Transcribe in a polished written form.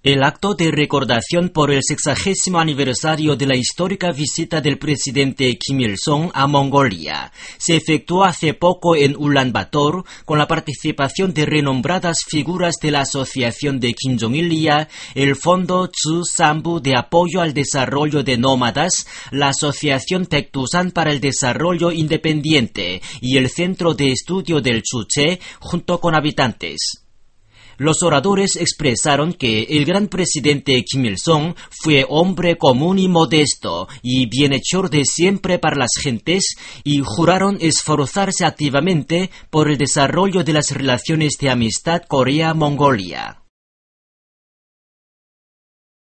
El acto de recordación por el 60º aniversario de la histórica visita del presidente Kim Il-sung a Mongolia se efectuó hace poco en Ulan Bator con la participación de renombradas figuras de la Asociación de Kim Jong-il, el Fondo Tzu Sambu de Apoyo al Desarrollo de Nómadas, la Asociación Tectusan para el Desarrollo Independiente y el Centro de Estudio del Chuche, junto con habitantes. Los oradores expresaron que el gran presidente Kim Il-sung fue hombre común y modesto y bienhechor de siempre para las gentes y juraron esforzarse activamente por el desarrollo de las relaciones de amistad Corea-Mongolia.